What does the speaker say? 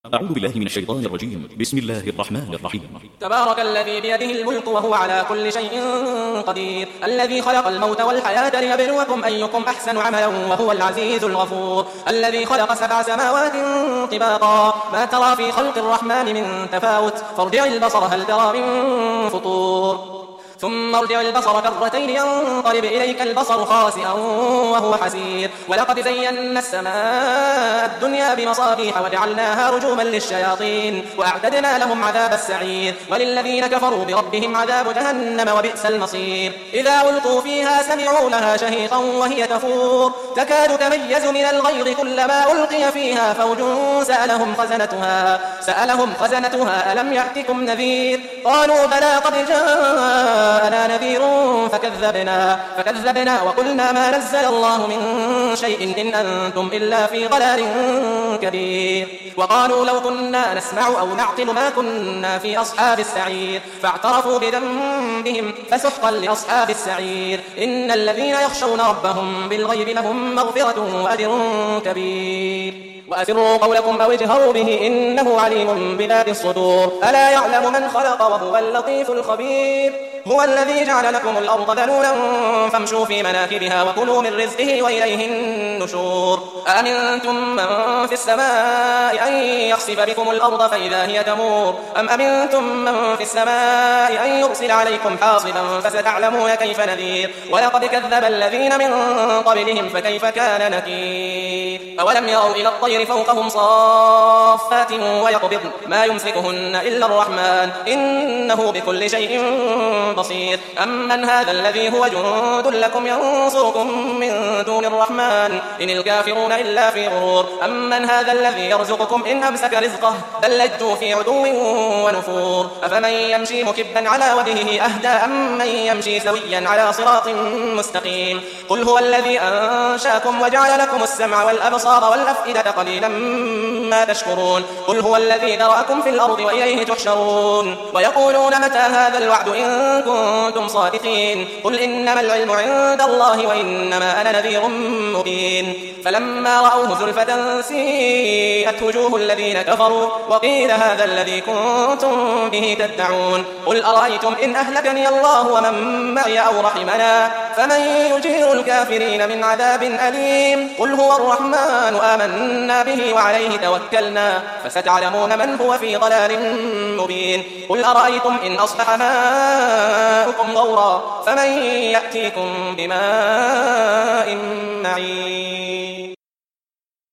أعوذ بالله من الشيطان الرجيم. بسم الله الرحمن الرحيم. تبارك الذي بيده الملك وهو على كل شيء قدير، الذي خلق الموت والحياة ليبلوكم أيكم أحسن عملا وهو العزيز الغفور، الذي خلق 7 سماوات طباقا ما ترى في خلق الرحمن من تفاوت، فارجع البصر هل ترى من فطور، ثم ارجع البصر كرتين ينقلب إليك البصر خاسئا وهو حسير، ولقد زينا السماء الدنيا بمصابيح وجعلناها رجوما للشياطين وأعتدنا لهم عذاب السعير، وللذين كفروا بربهم عذاب جهنم وبئس المصير. إذا ألقوا فيها سمعوا لها شهيقا وهي تفور تكاد تميز من الغيظ كلما ألقي فيها فوج سألهم خزنتها ألم يأتكم نذير؟ قالوا بلى قد جاءنا نذير فكذبنا وقلنا ما نزل الله من شيء إن أنتم إلا في ضلال كبير. وقالوا لو كنا نسمع أو نعقل ما كنا في أصحاب السعير، فاعترفوا بذنبهم فسحقا لأصحاب السعير. إن الذين يخشون ربهم بالغيب لهم مغفرة وأجر كبير. وأسروا قولكم أو اجهروا به إنه عليم بذات الصدور. ألا يعلم من خلق وهو اللطيف الخبير. هو الذي جعل لكم الأرض ذلولا فامشوا في مناكبها وكلوا من رزقه وإليه النشور. أأمنتم من في السماء أن يخسف بكم الأرض فإذا هي تمور، أم أمنتم من في السماء أن يرسل عليكم حاصبا فستعلمون كيف نذير. ولقد كذب الذين من قبلهم فكيف كان نكير. أولم يروا إلى الطير فوقهم صافات ويقبضن ما يمسكهن إلا الرحمن إنه بكل شيء بصير. أمن هذا الذي هو جند لكم ينصركم من دون الرحمن إن الكافرون إلا في غرور. أمن هذا الذي يرزقكم إن أمسك رزقه بل لجوا في عدو ونفور. أفمن يمشي مكبا على وجهه أهدى أم من يمشي سويا على صراط مستقيم. قل هو الذي أنشاكم وجعل لكم السمع والأبصار والأفئدة قليلا ما تشكرون. قل هو الذي ذرأكم في الأرض وإليه تحشرون. ويقولون متى هذا الوعد إن كنتم صادقين. قل إنما العلم عند الله وإنما أنا نذير مبين. فلما رأوه زلفة سيئت وجوه الذين كفروا وقيل هذا الذي كنتم به تدعون. قل أرأيتم إن أهلكني الله ومن معي أو رحمنا فمن يجير الكافرين من عذاب أليم. قل هو الرحمن آمنا به وعليه توكلنا فستعلمون من هو في ضلال مبين. قل أرأيتم إن أصبح ماؤكم غورا فمن يأتيكم بماء معين.